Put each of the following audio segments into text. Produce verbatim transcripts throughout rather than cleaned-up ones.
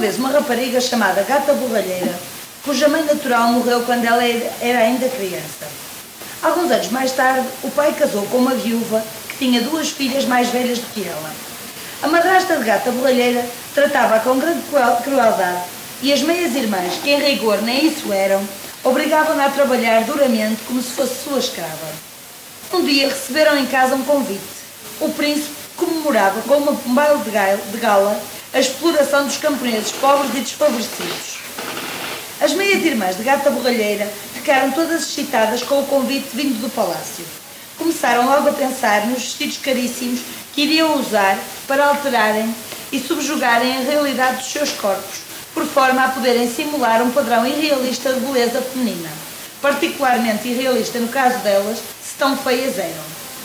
vez uma rapariga chamada Gata Borralheira, cuja mãe natural morreu quando ela era ainda criança. Alguns anos mais tarde, o pai casou com uma viúva que tinha duas filhas mais velhas do que ela. A madrasta de Gata Borralheira tratava-a com grande crueldade e as meias-irmãs, que em rigor nem isso eram, obrigavam-na a trabalhar duramente como se fosse sua escrava. Um dia receberam em casa um convite. O príncipe comemorava com um baile de gala a exploração dos camponeses pobres e desfavorecidos. As meias-irmãs de Gata Borralheira ficaram todas excitadas com o convite vindo do palácio. Começaram logo a pensar nos vestidos caríssimos que iriam usar para alterarem e subjugarem a realidade dos seus corpos, por forma a poderem simular um padrão irrealista de beleza feminina, particularmente irrealista no caso delas, se tão feias eram.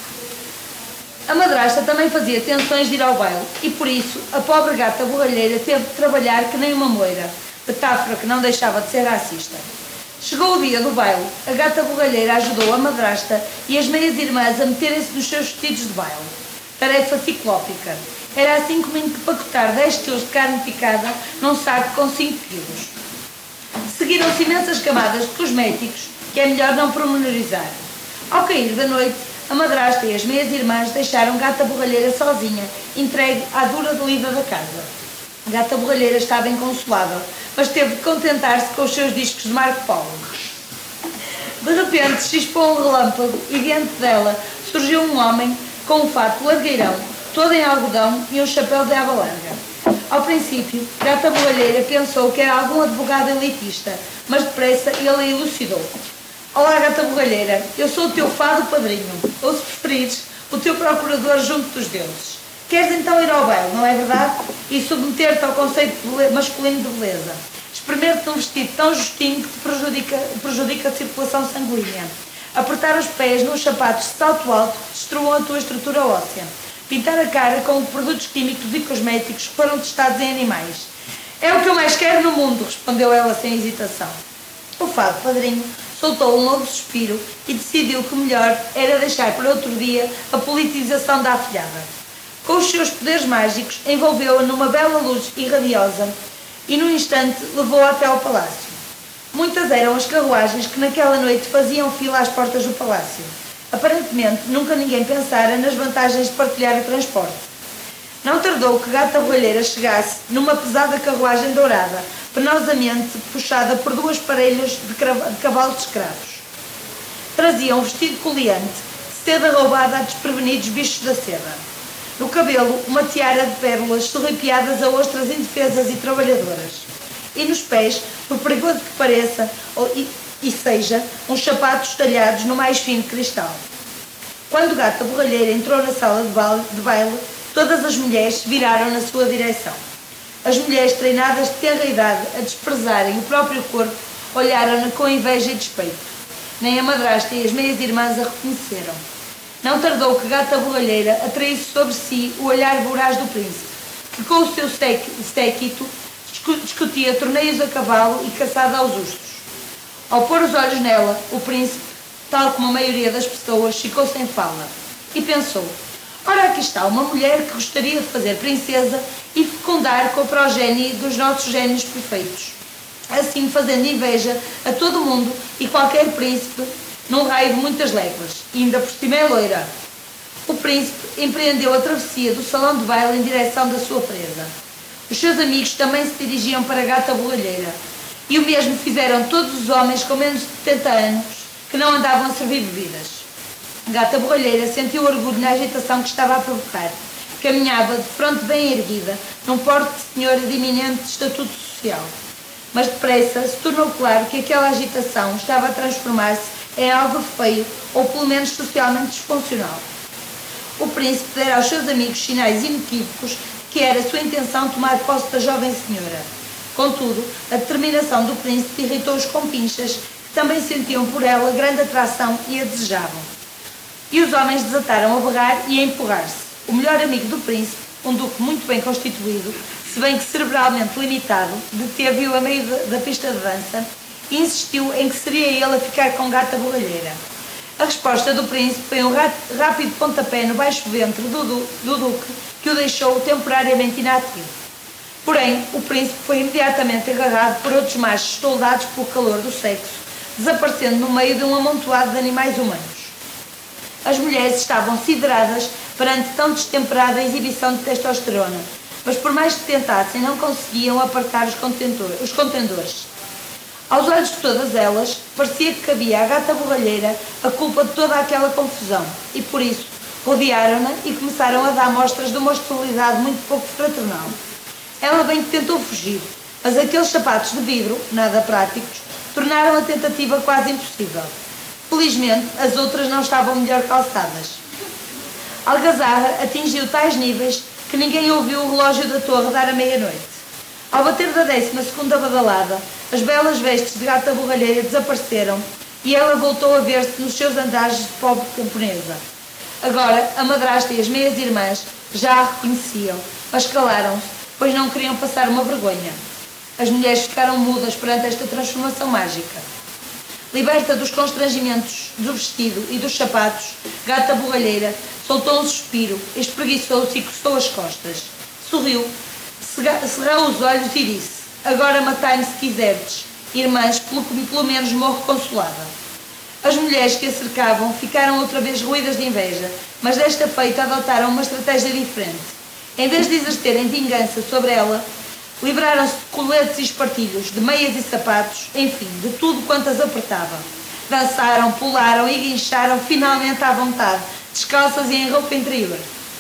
A madrasta também fazia tensões de ir ao baile e, por isso, a pobre Gata Borralheira teve de trabalhar que nem uma moira, metáfora que não deixava de ser racista. Chegou o dia do baile, a Gata Borralheira ajudou a madrasta e as meias-irmãs a meterem-se nos seus vestidos de baile. Tarefa ciclópica. Era assim como empacotar dez quilos de carne picada num saco com cinco quilos. Seguiram-se imensas camadas de cosméticos que é melhor não pormenorizar. Ao cair da noite, a madrasta e as meias-irmãs deixaram Gata Borralheira sozinha, entregue à dura lida da casa. Gata Borralheira estava inconsolável, mas teve de contentar-se com os seus discos de Marco Polo. De repente, chispou um relâmpago e diante dela surgiu um homem com um fato largueirão, todo em algodão e um chapéu de aba larga. Ao princípio, Gata Borralheira pensou que era algum advogado elitista, mas depressa ele elucidou. Olá, Gata Borralheira, eu sou o teu fado padrinho, ou se preferires, o teu procurador junto dos deuses. Queres então ir ao baile, não é verdade? E submeter-te ao conceito masculino de beleza. Experimenta um vestido tão justinho que te prejudica, prejudica a circulação sanguínea. Apertar os pés nos sapatos de salto alto que destruam a tua estrutura óssea. Pintar a cara com produtos químicos e cosméticos que foram testados em animais. É o que eu mais quero no mundo, respondeu ela sem hesitação. O fado padrinho soltou um longo suspiro e decidiu que o melhor era deixar para outro dia a politização da afilhada. Com os seus poderes mágicos, envolveu-a numa bela luz irradiosa e, num instante, levou-a até ao palácio. Muitas eram as carruagens que naquela noite faziam fila às portas do palácio. Aparentemente, nunca ninguém pensara nas vantagens de partilhar o transporte. Não tardou que Gata Borralheira chegasse numa pesada carruagem dourada, penosamente puxada por duas parelhas de cavalos escravos. Trazia um vestido coleante, seda roubada a desprevenidos bichos da seda. No cabelo, uma tiara de pérolas sorripiadas a ostras indefesas e trabalhadoras. E nos pés, por perigoso que pareça ou, e, e seja, uns sapatos talhados no mais fino cristal. Quando Gata Borralheira entrou na sala de baile, de baile, todas as mulheres viraram na sua direção. As mulheres treinadas de tenra idade a desprezarem o próprio corpo olharam-na com inveja e despeito. Nem a madrasta e as meias-irmãs a reconheceram. Não tardou que Gata Borralheira atraísse sobre si o olhar voraz do príncipe, que com o seu séquito discutia torneios a cavalo e caçada aos ustos. Ao pôr os olhos nela, o príncipe, tal como a maioria das pessoas, ficou sem fala e pensou: ora, aqui está uma mulher que gostaria de fazer princesa e fecundar com a progenie dos nossos génios perfeitos, assim fazendo inveja a todo mundo e qualquer príncipe num raio de muitas léguas, e ainda por cima é loira. O príncipe empreendeu a travessia do salão de baile em direção da sua presa. Os seus amigos também se dirigiam para Gata Borralheira, e o mesmo fizeram todos os homens com menos de setenta anos que não andavam a servir bebidas. Gata Borralheira sentiu orgulho na agitação que estava a provocar. Caminhava de fronte bem erguida, num porte de senhora de iminente estatuto social. Mas depressa se tornou claro que aquela agitação estava a transformar-se em algo feio, ou pelo menos socialmente disfuncional. O príncipe dera aos seus amigos sinais inequívocos de que era sua intenção tomar posse da jovem senhora. Contudo, a determinação do príncipe irritou os compinchas, que também sentiam por ela grande atração e a desejavam. E os homens desataram a berrar e a empurrar-se. O melhor amigo do príncipe, um duque muito bem constituído, se bem que cerebralmente limitado, deteve-o a meio da pista de dança e insistiu em que seria ele a ficar com Gata Borralheira. A resposta do príncipe foi um rápido pontapé no baixo ventre do, du do duque, que o deixou temporariamente inativo. Porém, o príncipe foi imediatamente agarrado por outros machos soldados pelo calor do sexo, desaparecendo no meio de um amontoado de animais humanos. As mulheres estavam sideradas perante tão destemperada exibição de testosterona, mas por mais que tentassem, não conseguiam apartar os contendores. Aos olhos de todas elas, parecia que cabia à gata borralheira a culpa de toda aquela confusão, e por isso rodearam-na e começaram a dar mostras de uma hostilidade muito pouco fraternal. Ela bem que tentou fugir, mas aqueles sapatos de vidro, nada práticos, tornaram a tentativa quase impossível. Felizmente, as outras não estavam melhor calçadas. A algazarra atingiu tais níveis que ninguém ouviu o relógio da torre dar a meia-noite. Ao bater da décima segunda badalada, as belas vestes de gata borralheira desapareceram e ela voltou a ver-se nos seus andares de pobre camponesa. Agora, a madrasta e as meias-irmãs já a reconheciam, mas calaram-se, pois não queriam passar uma vergonha. As mulheres ficaram mudas perante esta transformação mágica. Liberta dos constrangimentos do vestido e dos sapatos, gata borralheira soltou um suspiro, espreguiçou-se e coçou as costas. Sorriu, cerrou os olhos e disse: agora matai-me se quiserdes, irmãs, pelo, pelo menos morro consolada. As mulheres que a cercavam ficaram outra vez ruídas de inveja, mas desta feita adotaram uma estratégia diferente. Em vez de exercerem vingança sobre ela, livraram-se de coletes e espartilhos, de meias e sapatos, enfim, de tudo quanto as apertava. Dançaram, pularam e guincharam finalmente à vontade, descalças e em roupa interior.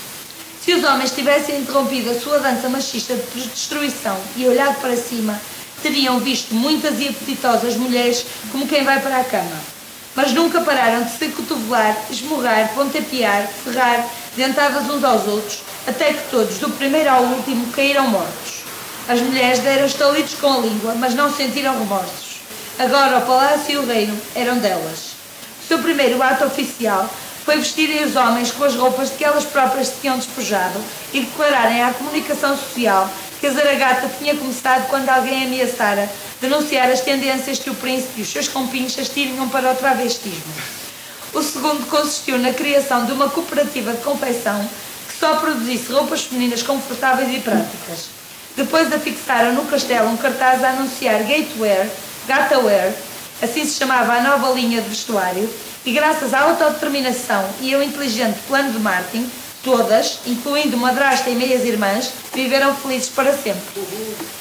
Se os homens tivessem interrompido a sua dança machista de destruição e olhado para cima, teriam visto muitas e apetitosas mulheres como quem vai para a cama. Mas nunca pararam de se cotovelar, esmurrar, pontapear, ferrar, dentadas uns aos outros, até que todos, do primeiro ao último, caíram mortos. As mulheres deram estalidos com a língua, mas não sentiram remorsos. Agora o palácio e o reino eram delas. O seu primeiro ato oficial foi vestirem os homens com as roupas de que elas próprias se tinham despojado e declararem à comunicação social que a zaragata tinha começado quando alguém ameaçara denunciar as tendências que o príncipe e os seus compinchas tinham para o travestismo. O segundo consistiu na criação de uma cooperativa de confecção que só produzisse roupas femininas confortáveis e práticas. Depois afixaram no castelo um cartaz a anunciar Gatewear, Gatawear, assim se chamava a nova linha de vestuário, e graças à autodeterminação e ao inteligente plano de marketing, todas, incluindo madrasta e meias-irmãs, viveram felizes para sempre.